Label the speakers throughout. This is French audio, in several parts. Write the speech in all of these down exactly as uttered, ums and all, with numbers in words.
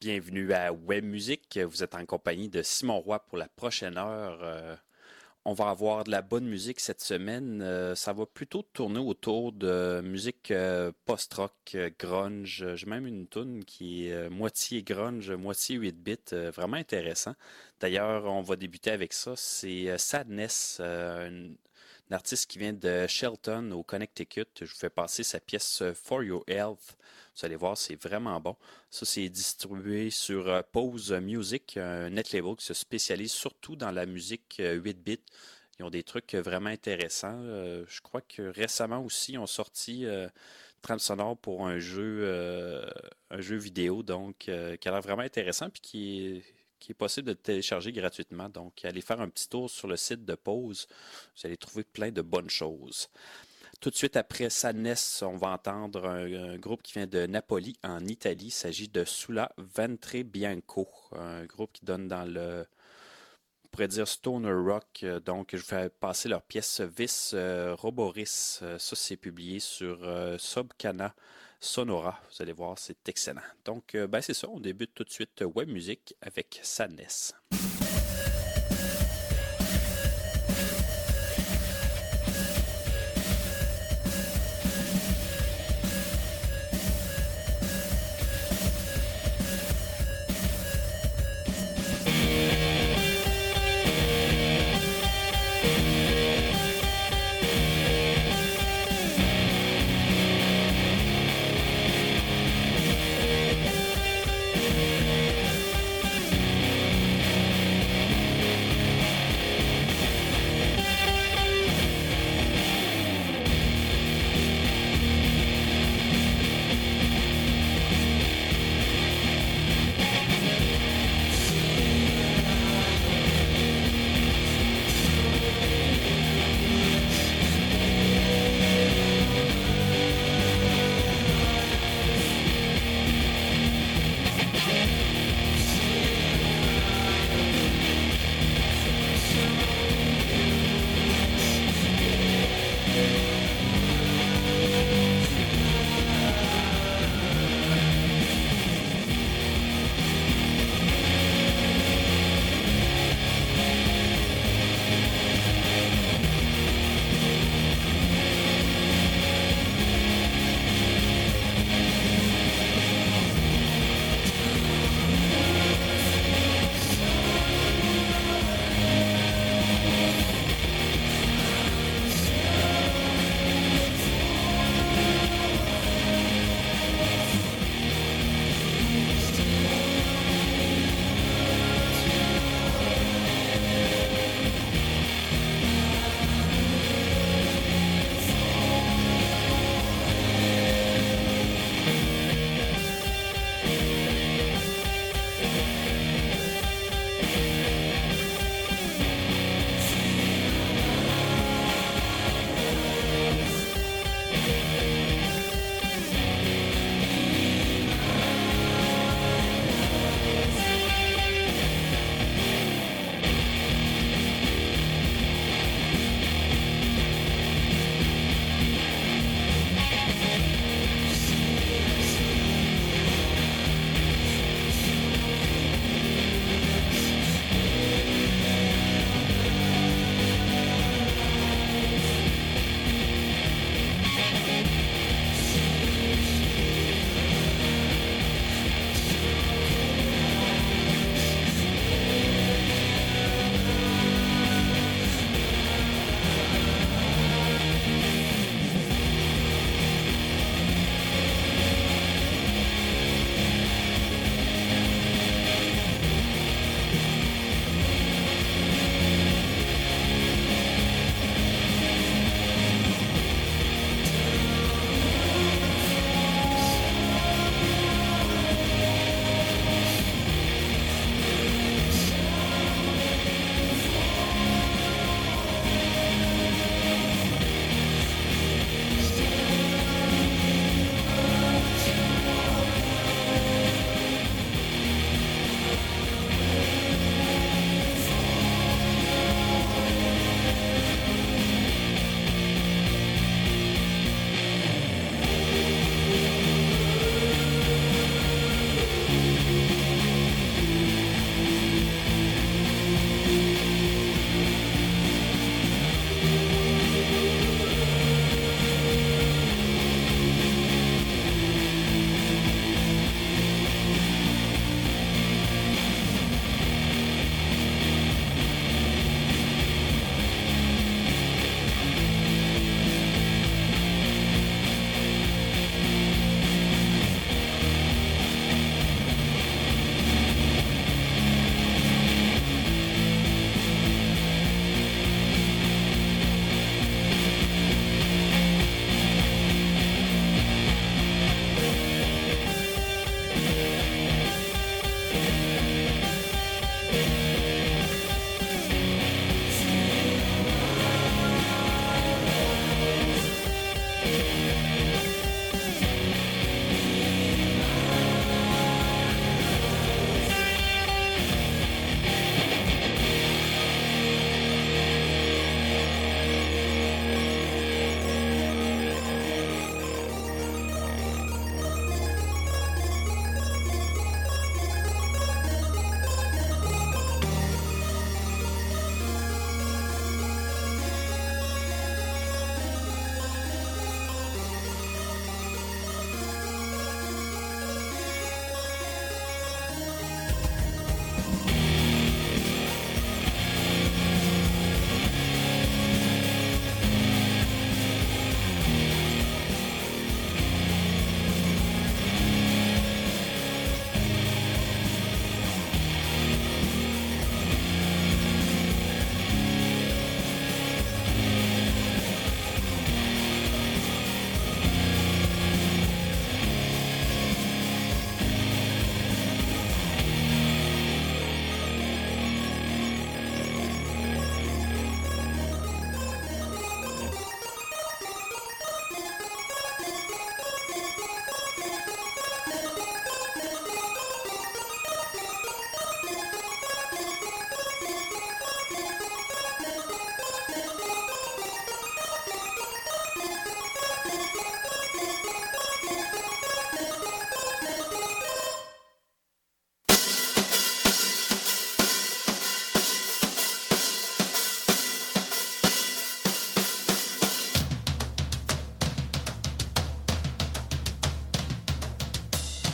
Speaker 1: Bienvenue à Web Musique. Vous êtes en compagnie de Simon Roy pour la prochaine heure. Euh, on va avoir de la bonne musique cette semaine. Euh, ça va plutôt tourner autour de musique euh, post-rock, euh, grunge. J'ai même une tune qui est euh, moitié grunge, moitié huit bits. Euh, vraiment intéressant. D'ailleurs, on va débuter avec ça. C'est euh, Sadness, euh, une, une artiste qui vient de Shelton au Connecticut. Je vous fais passer sa pièce euh, For Your Health. Vous allez voir, c'est vraiment bon. Ça, c'est distribué sur euh, Pose Music, un net label qui se spécialise surtout dans la musique euh, huit bits. Ils ont des trucs euh, vraiment intéressants. Euh, je crois que récemment aussi, ils ont sorti euh, trame sonore pour un jeu, euh, un jeu vidéo, donc euh, qui a l'air vraiment intéressant puis qui est, qui est possible de télécharger gratuitement. Donc, allez faire un petit tour sur le site de Pause. Vous allez trouver plein de bonnes choses. Tout de suite après Sadness, on va entendre un, un groupe qui vient de Napoli, en Italie. Il s'agit de Sulla Ventre Bianco, un groupe qui donne dans le, on pourrait dire stoner rock. Donc, je vais passer leur pièce Vis euh, Roboris. Euh, Ça, c'est publié sur euh, Subcana Sonora. Vous allez voir, c'est excellent. Donc, euh, ben c'est ça, on débute tout de suite Web Music avec Sadness.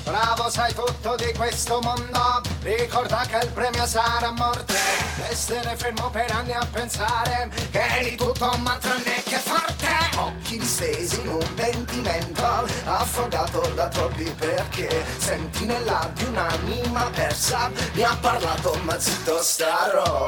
Speaker 2: Bravo, sai tutto di questo mondo. Ricorda che il premio sarà morte. Restene fermo per anni a pensare che eri tutto ma tranne che forte. Occhi distesi in un pentimento, affogato da troppi perché. Sentinella di un'anima persa, mi ha parlato ma zitto starò.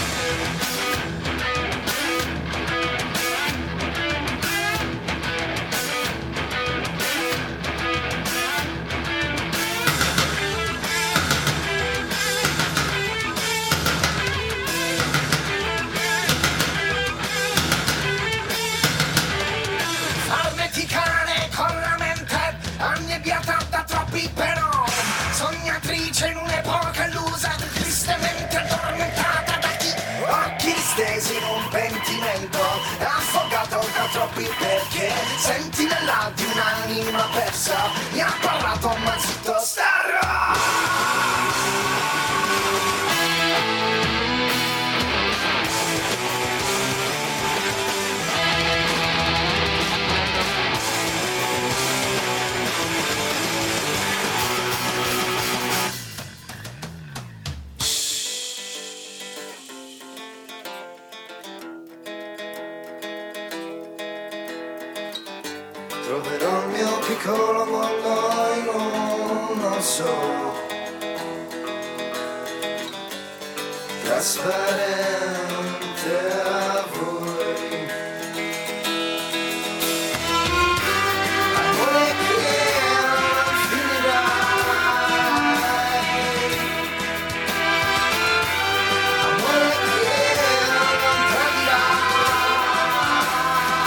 Speaker 2: Sognatrice in un'epoca illusa, tristemente addormentata da chi? Occhi stesi in un pentimento, affogato da troppi perché. Sentinella di un'anima persa, mi ha parlato ma zitto starò. Troverò il mio piccolo mondo in uno solo, trasparente a voi. Amore che non finirai, amore che non tradirai.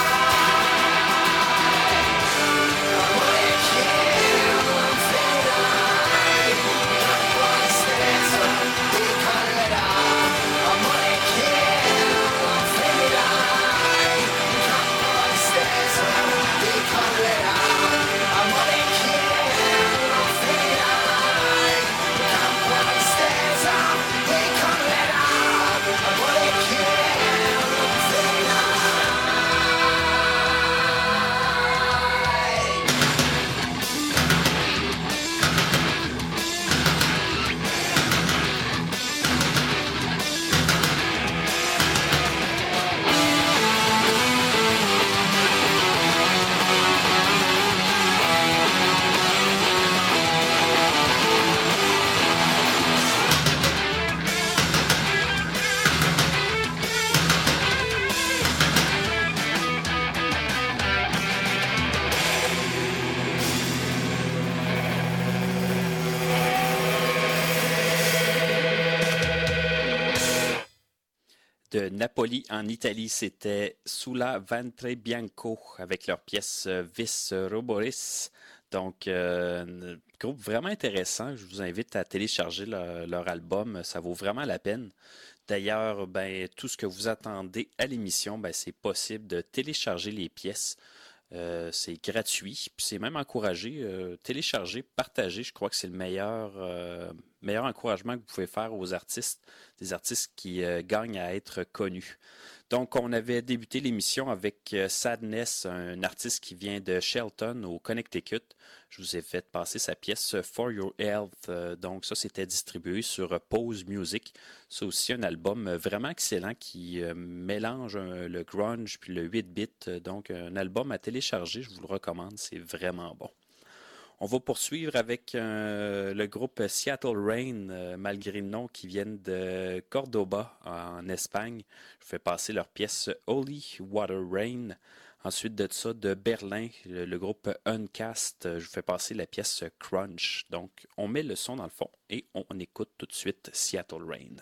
Speaker 1: De Napoli en Italie, c'était Sulla Ventre Bianco avec leur pièce euh, Vis Roboris. Donc, euh, un groupe vraiment intéressant. Je vous invite à télécharger leur, leur album. Ça vaut vraiment la peine. D'ailleurs, ben, tout ce que vous attendez à l'émission, ben, c'est possible de télécharger les pièces. Euh, c'est gratuit, puis c'est même encouragé. Euh, télécharger, partager, je crois que c'est le meilleur, euh, meilleur encouragement que vous pouvez faire aux artistes, des artistes qui euh, gagnent à être connus. Donc, on avait débuté l'émission avec euh, Sadness, un artiste qui vient de Shelton au Connecticut. Je vous ai fait passer sa pièce For Your Health. Euh, donc, ça, c'était distribué sur euh, Pose Music. C'est aussi un album euh, vraiment excellent qui euh, mélange euh, le grunge puis le huit bit. Donc, un album à télécharger, je vous le recommande, c'est vraiment bon. On va poursuivre avec euh, le groupe Seattle Rain, euh, malgré le nom, qui viennent de Cordoba, en Espagne. Je fais passer leur pièce Holy Water Rain. Ensuite de ça, de Berlin, le, le groupe Uncast, je vous fais passer la pièce Crunch. Donc, on met le son dans le fond et on, on écoute tout de suite Seattle Rain.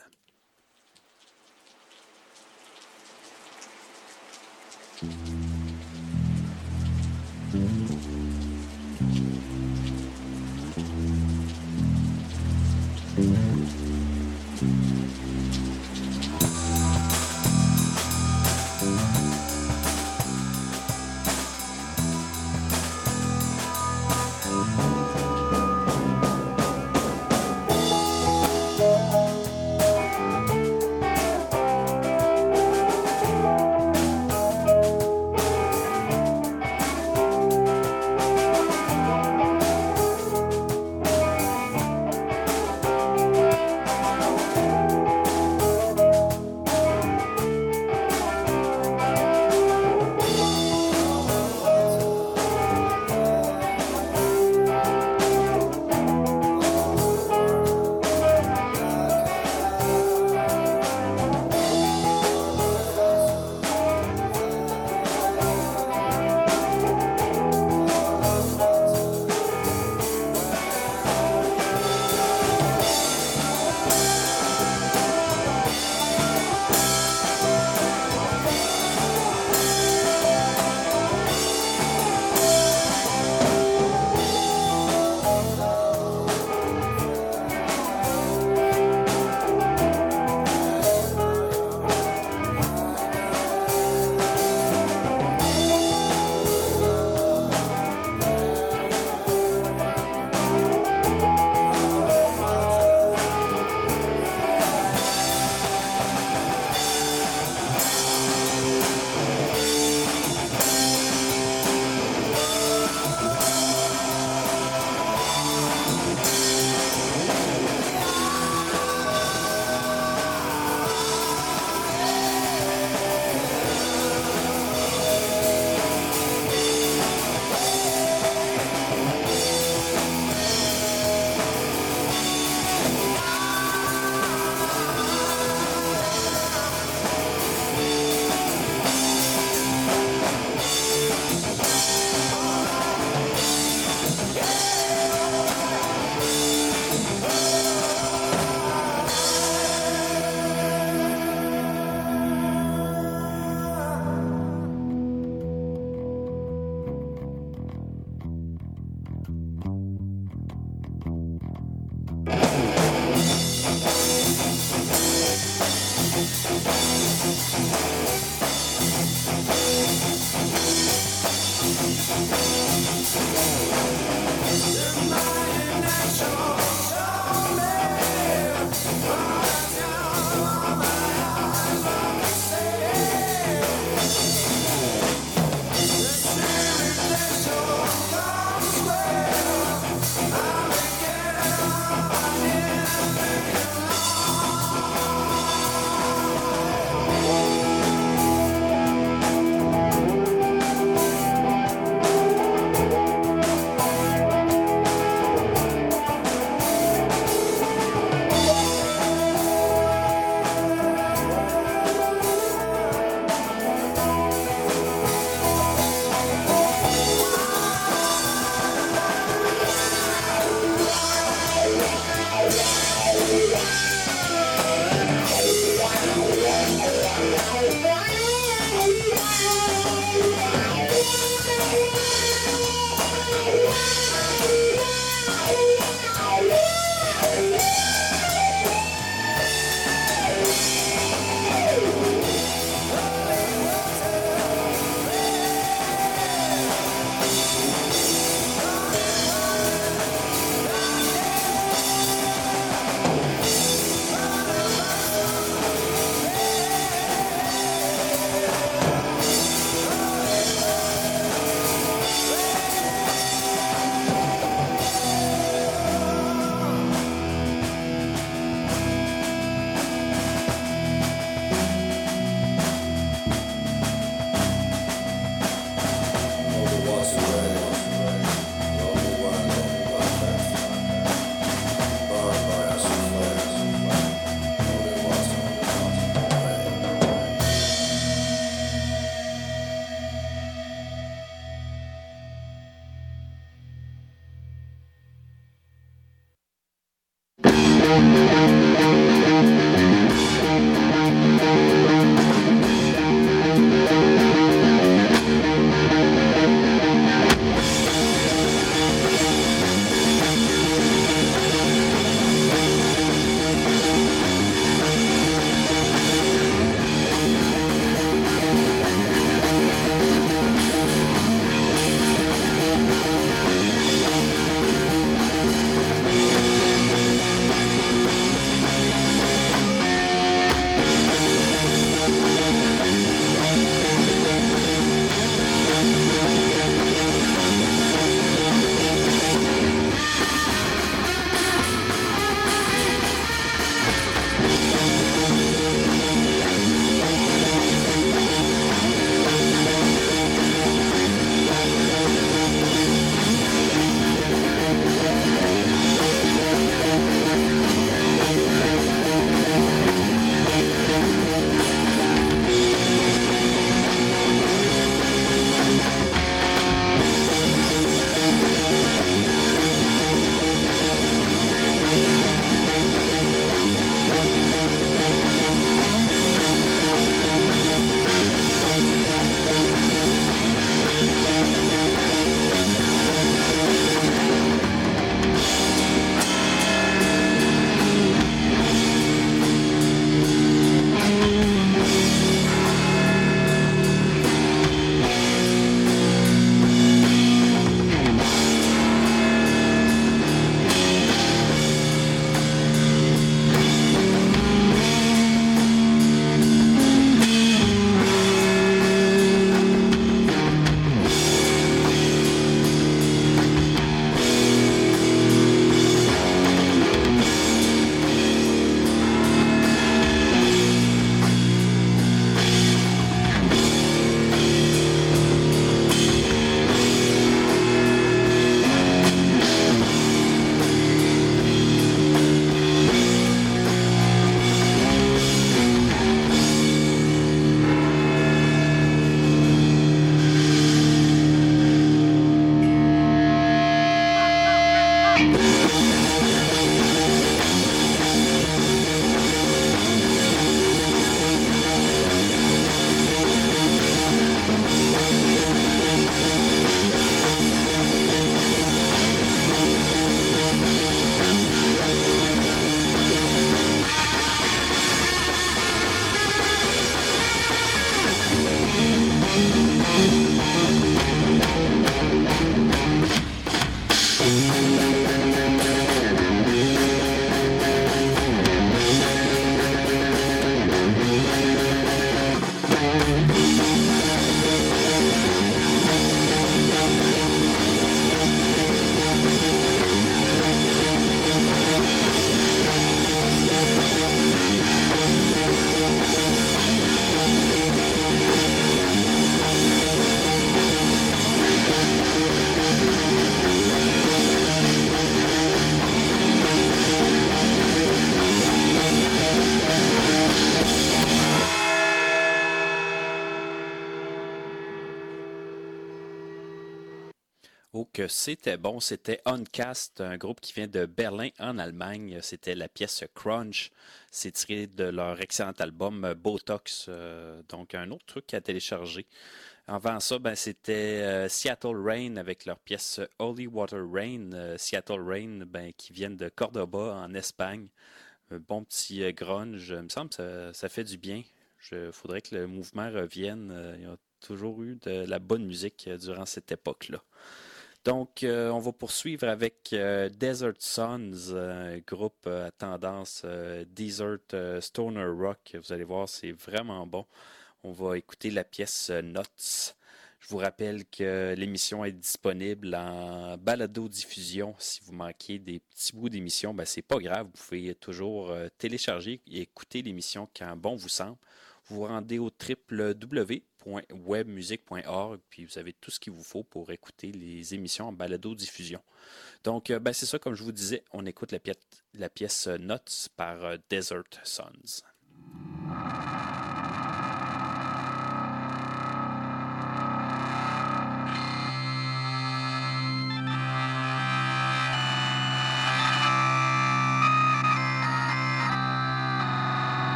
Speaker 1: Oh, que c'était bon. C'était Uncast, un groupe qui vient de Berlin, en Allemagne. C'était la pièce Crunch. C'est tiré de leur excellent album euh, Botox. Euh, donc, un autre truc à télécharger. Avant ça, ben, c'était euh, Seattle Rain avec leur pièce Holy Water Rain. Euh, Seattle Rain, ben, qui viennent de Cordoba, en Espagne. Un bon petit euh, grunge. Il me semble que ça, ça fait du bien. Il faudrait que le mouvement revienne. Euh, il y a toujours eu de la bonne musique euh, durant cette époque-là. Donc, euh, on va poursuivre avec euh, Desert Sons, euh, un groupe euh, à tendance euh, Desert euh, Stoner Rock. Vous allez voir, c'est vraiment bon. On va écouter la pièce euh, Nuts. Je vous rappelle que l'émission est disponible en balado-diffusion. Si vous manquez des petits bouts d'émission, ben c'est pas grave. Vous pouvez toujours euh, télécharger et écouter l'émission quand bon vous semble. Vous vous rendez au w w w point webmusique point org, puis vous avez tout ce qu'il vous faut pour écouter les émissions en balado-diffusion. Donc, ben, c'est ça, comme je vous disais, on écoute la, pièce, la pièce Nuts par euh, Desert Sons.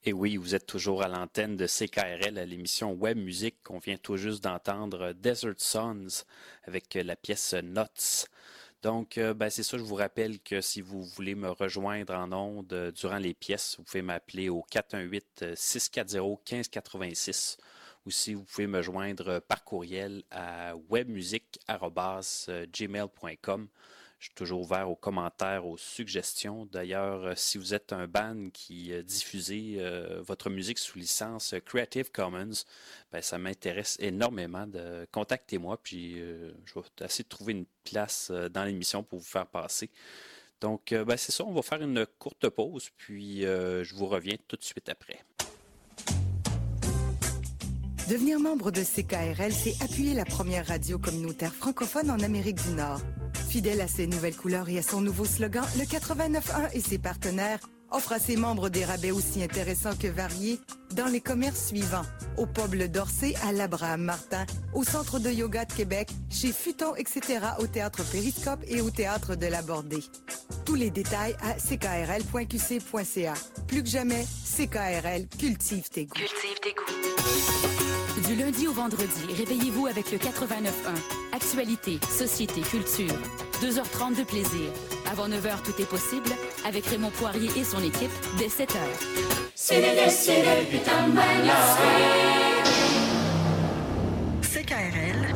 Speaker 1: Et oui, vous êtes toujours à l'antenne de C K R L à l'émission Web Musique qu'on vient tout juste d'entendre Desert Sons avec la pièce Nuts. Donc, euh, ben, c'est ça, je vous rappelle que si vous voulez me rejoindre en ondes euh, durant les pièces, vous pouvez m'appeler au quatre un huit, six quatre zéro, un cinq huit six ou si vous pouvez me joindre par courriel à webmusique arobase gmail point com. Je suis toujours ouvert aux commentaires, aux suggestions. D'ailleurs, si vous êtes un band qui diffusez euh, votre musique sous licence Creative Commons, ben, ça m'intéresse énormément. De contactez-moi, puis euh, je vais essayer de trouver une place euh, dans l'émission pour vous faire passer. Donc, euh, ben, c'est ça, on va faire une courte pause, puis euh, je vous reviens tout de suite après.
Speaker 3: Devenir membre de C K R L, c'est appuyer la première radio communautaire francophone en Amérique du Nord. Fidèle à ses nouvelles couleurs et à son nouveau slogan, le quatre-vingt-neuf un et ses partenaires offrent à ses membres des rabais aussi intéressants que variés dans les commerces suivants. Au pub Le Dorsey, à l'Abraham-Martin, au Centre de yoga de Québec, chez Futon, et cetera, au Théâtre Périscope et au Théâtre de la Bordée. Tous les détails à c k r l point q c point c a. Plus que jamais, C K R L cultive tes goûts.
Speaker 4: Cultive tes goûts. Du lundi au vendredi, réveillez-vous avec le quatre-vingt-neuf un. Actualité, société, culture. deux heures trente de plaisir. Avant neuf heures, tout est possible avec Raymond Poirier et son équipe dès sept heures.
Speaker 5: C'est le, c'est le putain de manière.
Speaker 3: C K R L.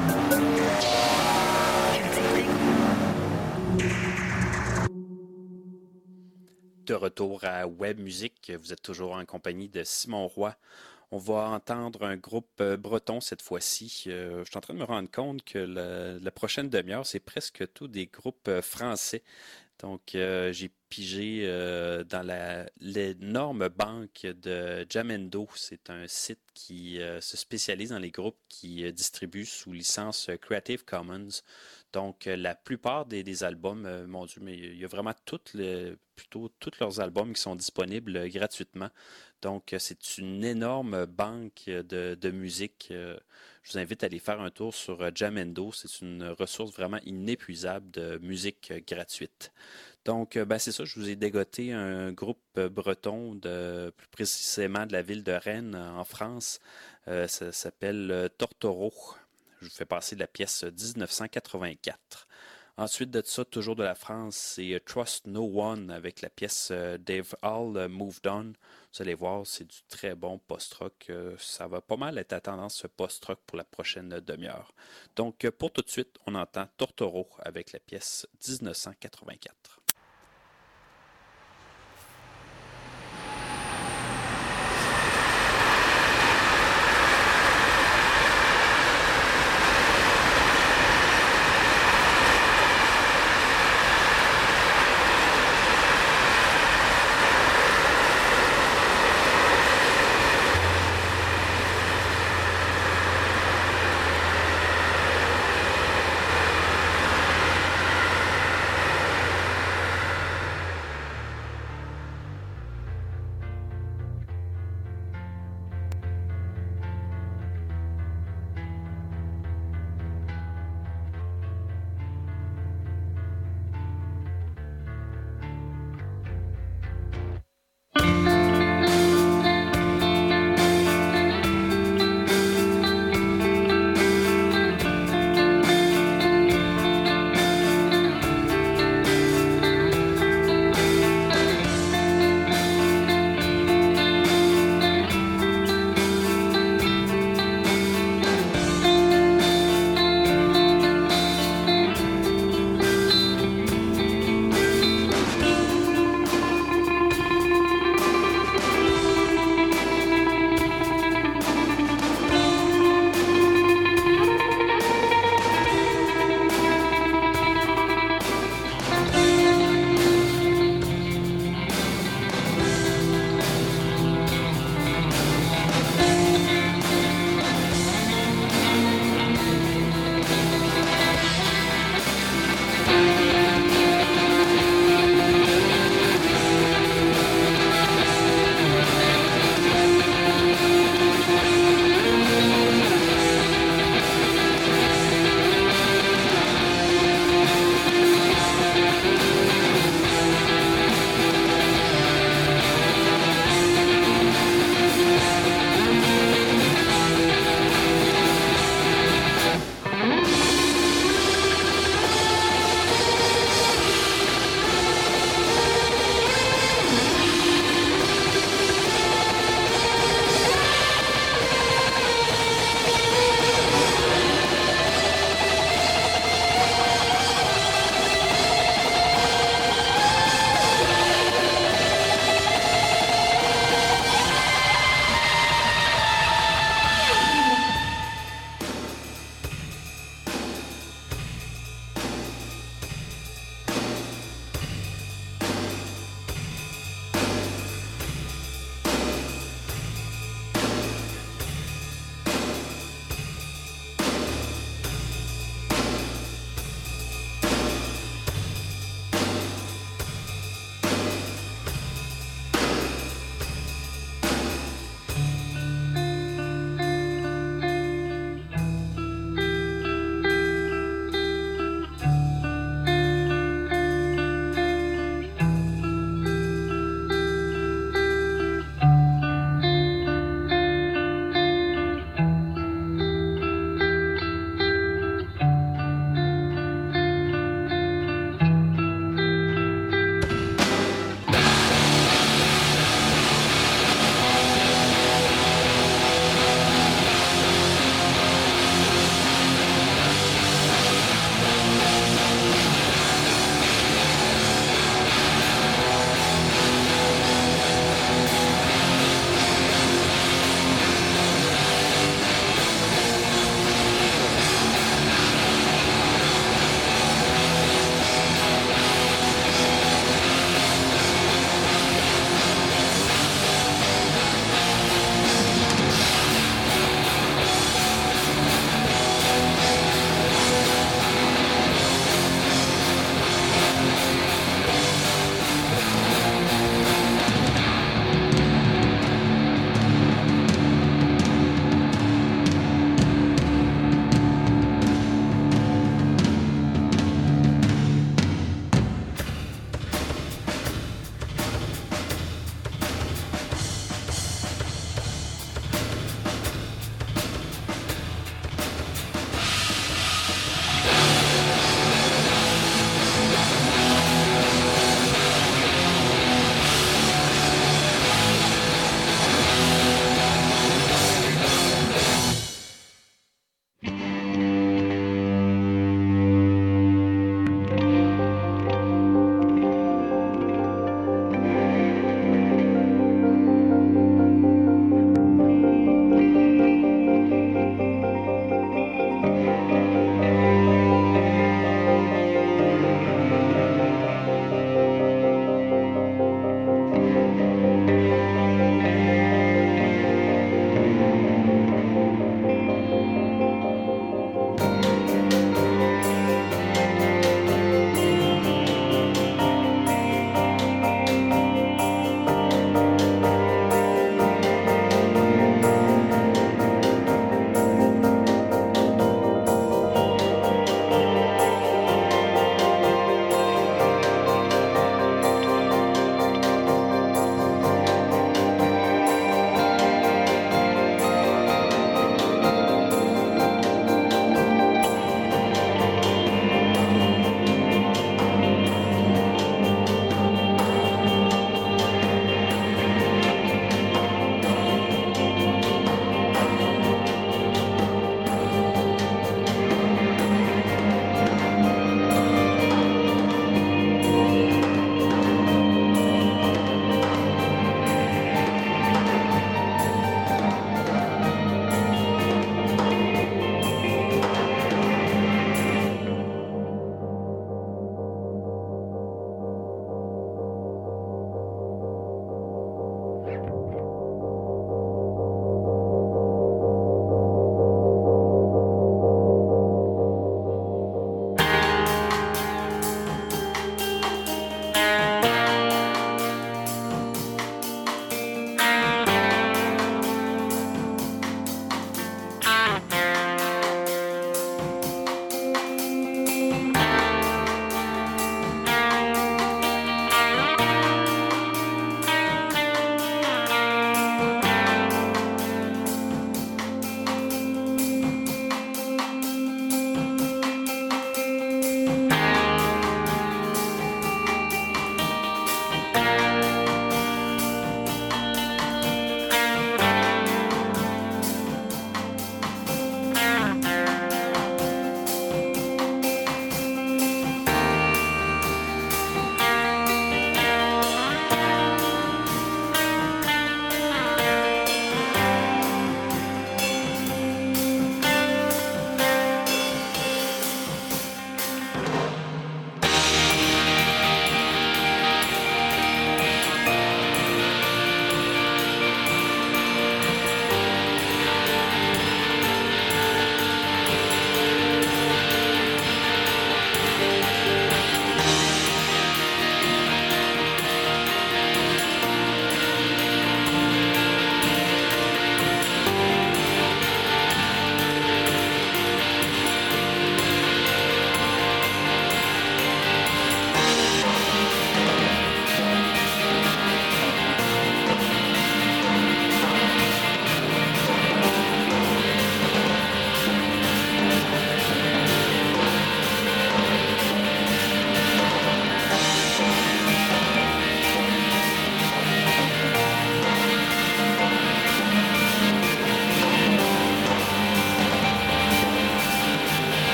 Speaker 1: De retour à Web Musique, vous êtes toujours en compagnie de Simon Roy. On va entendre un groupe breton cette fois-ci. Euh, je suis en train de me rendre compte que la, la prochaine demi-heure, c'est presque tous des groupes français. Donc, euh, j'ai pigé euh, dans la, l'énorme banque de Jamendo. C'est un site qui euh, se spécialise dans les groupes qui euh, distribuent sous licence Creative Commons. Donc, euh, la plupart des, des albums, euh, mon Dieu, mais il y a vraiment toutes les, plutôt tous leurs albums qui sont disponibles euh, gratuitement. Donc, euh, c'est une énorme banque de, de musique. Euh, je vous invite à aller faire un tour sur euh, Jamendo. C'est une ressource vraiment inépuisable de musique euh, gratuite. Donc, euh, ben, c'est ça, je vous ai dégoté un groupe euh, breton, de, plus précisément de la ville de Rennes, en France. Euh, ça s'appelle euh, Tortoro. Je vous fais passer la pièce dix-neuf cent quatre-vingt-quatre. Ensuite de ça, toujours de la France, c'est Trust No One avec la pièce They've All Moved On. Vous allez voir, c'est du très bon post-rock. Ça va pas mal être à tendance post-rock pour la prochaine demi-heure. Donc, pour tout de suite, on entend Tortoro avec la pièce dix-neuf cent quatre-vingt-quatre.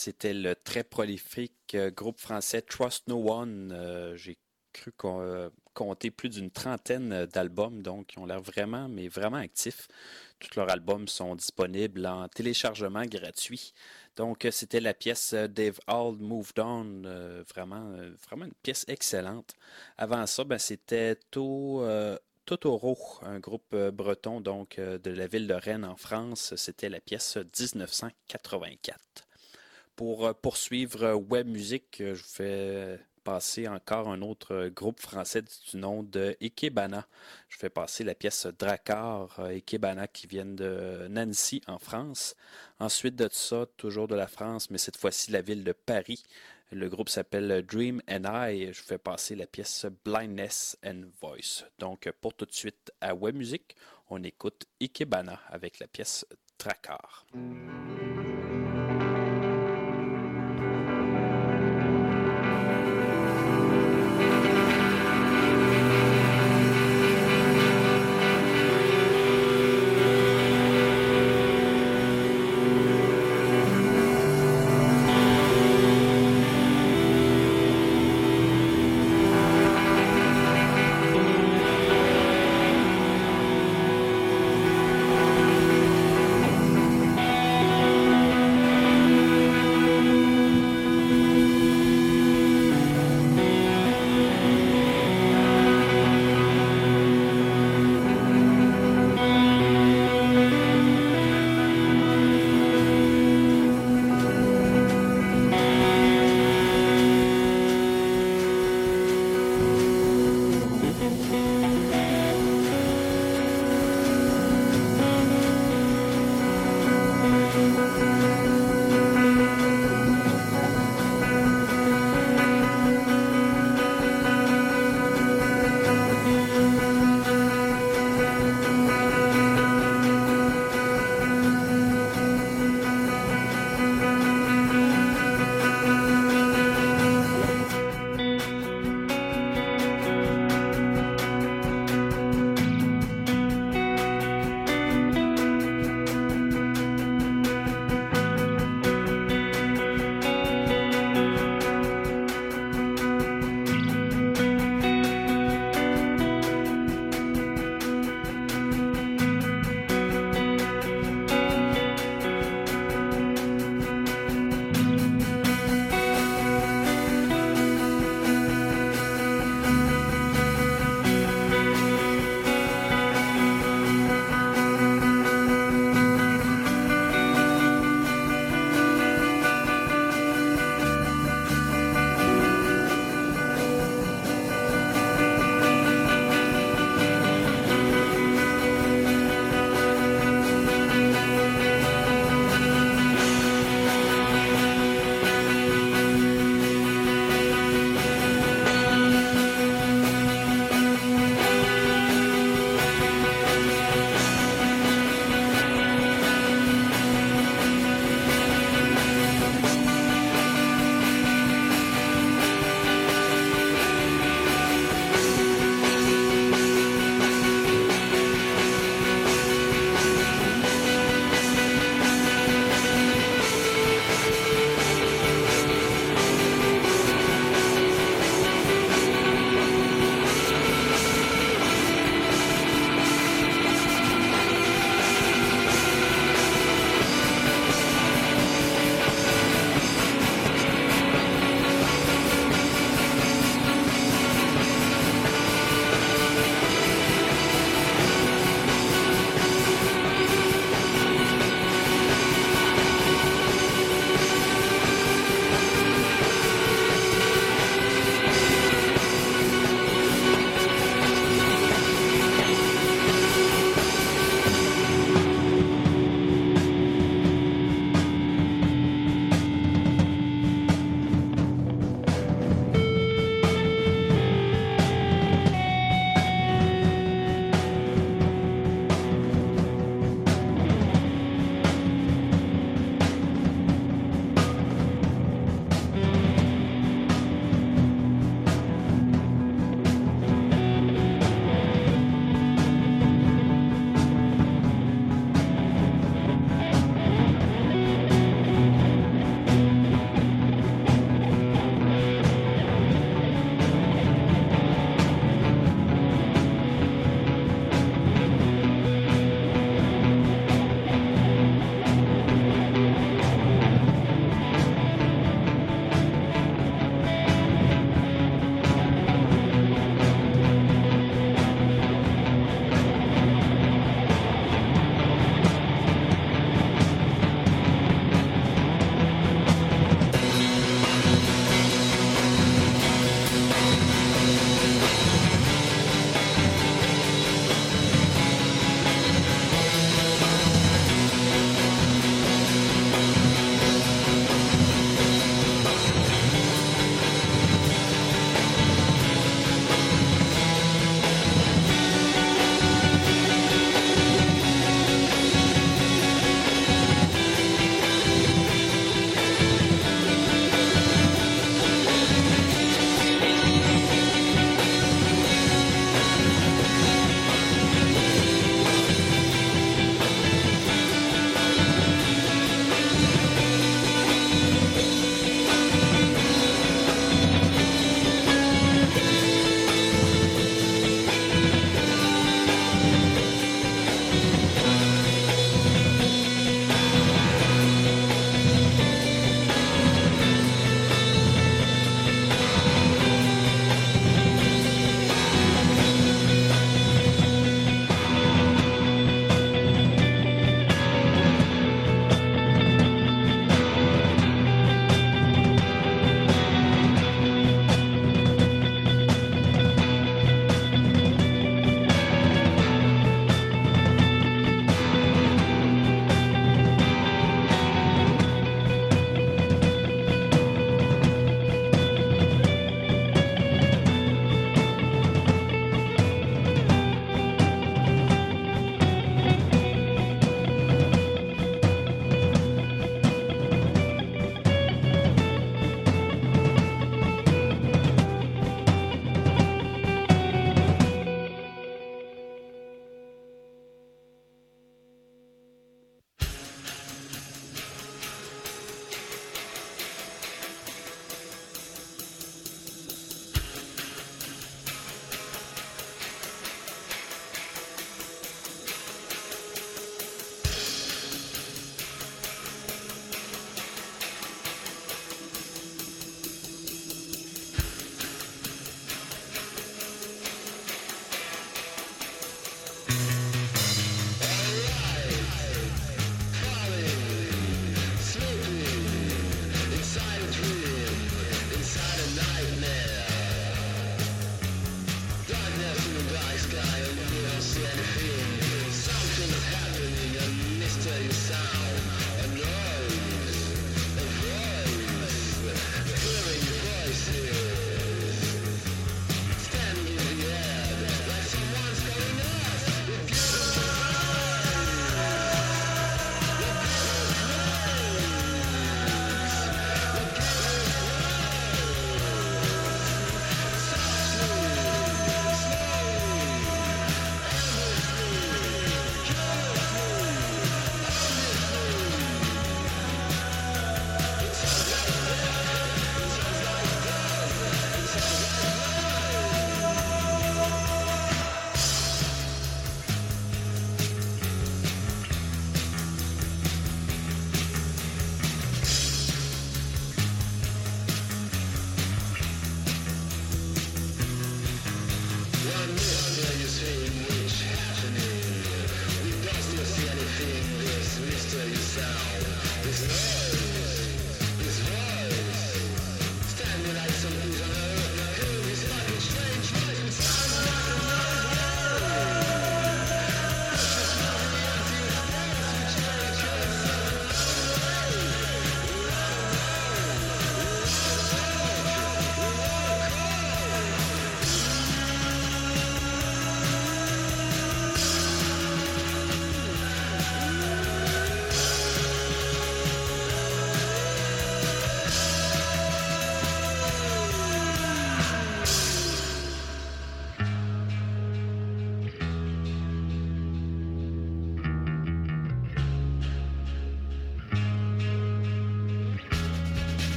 Speaker 1: C'était le très prolifique euh, groupe français Trust No One. Euh, j'ai cru qu'on, euh, compter plus d'une trentaine d'albums, donc ils ont l'air vraiment, mais vraiment actifs. Tous leurs albums sont disponibles en téléchargement gratuit. Donc, euh, c'était la pièce euh, They've All Moved On, euh, vraiment, euh, vraiment une pièce excellente. Avant ça, ben, c'était To, euh, Totoro, un groupe euh, breton donc euh, de la ville de Rennes en France. C'était la pièce dix-neuf cent quatre-vingt-quatre. Pour euh, poursuivre euh, Web Music, euh, je vous fais passer encore un autre euh, groupe français du nom de Ikebana. Je fais passer la pièce Drakkar, euh, Ikebana qui viennent de Nancy en France. Ensuite de ça, toujours de la France, mais cette fois-ci la ville de Paris. Le groupe s'appelle Dream and I. Je fais passer la pièce Blindness and Voice. Donc pour tout de suite à Web Music, on écoute Ikebana avec la pièce Drakkar.
Speaker 5: Thank you.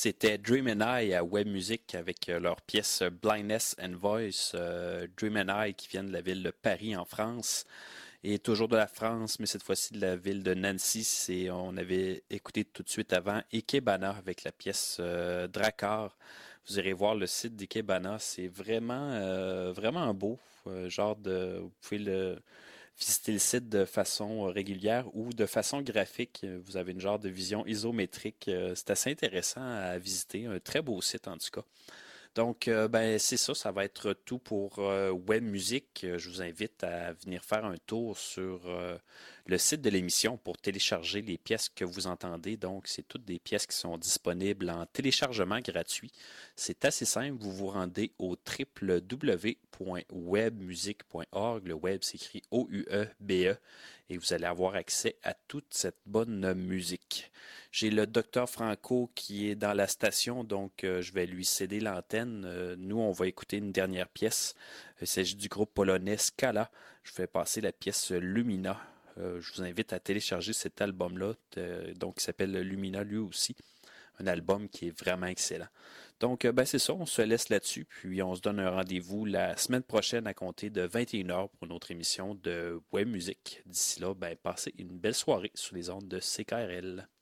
Speaker 1: C'était Dream and I à Web Music avec euh, leur pièce Blindness and Voice. Euh, Dream and I qui vient de la ville de Paris en France. Et toujours de la France, mais cette fois-ci de la ville de Nancy. C'est, on avait écouté tout de suite avant Ikebana avec la pièce euh, Drakkar. Vous irez voir le site d'Ikebana. C'est vraiment, euh, vraiment beau. Euh, genre de, vous pouvez le visiter le site de façon régulière ou de façon graphique. Vous avez une genre de vision isométrique. C'est assez intéressant à visiter. Un très beau site en tout cas. Donc, euh, ben, c'est ça, ça va être tout pour euh, Web Music. Je vous invite à venir faire un tour sur euh, le site de l'émission pour télécharger les pièces que vous entendez. Donc, c'est toutes des pièces qui sont disponibles en téléchargement gratuit. C'est assez simple, vous vous rendez au w w w point webmusic point org. Le web s'écrit O U E B E et vous allez avoir accès à toute cette bonne musique. J'ai le docteur Franco qui est dans la station, donc euh, je vais lui céder l'antenne. Euh, nous, on va écouter une dernière pièce. Il s'agit du groupe polonais Scala. Je vais passer la pièce Lumina. Euh, je vous invite à télécharger cet album-là, euh, donc qui s'appelle Lumina lui aussi. Un album qui est vraiment excellent. Donc, euh, ben c'est ça, on se laisse là-dessus, puis on se donne un rendez-vous la semaine prochaine à compter de vingt et une heures pour une autre émission de Web Music. D'ici là, ben passez une belle soirée sous les ondes de C K R L.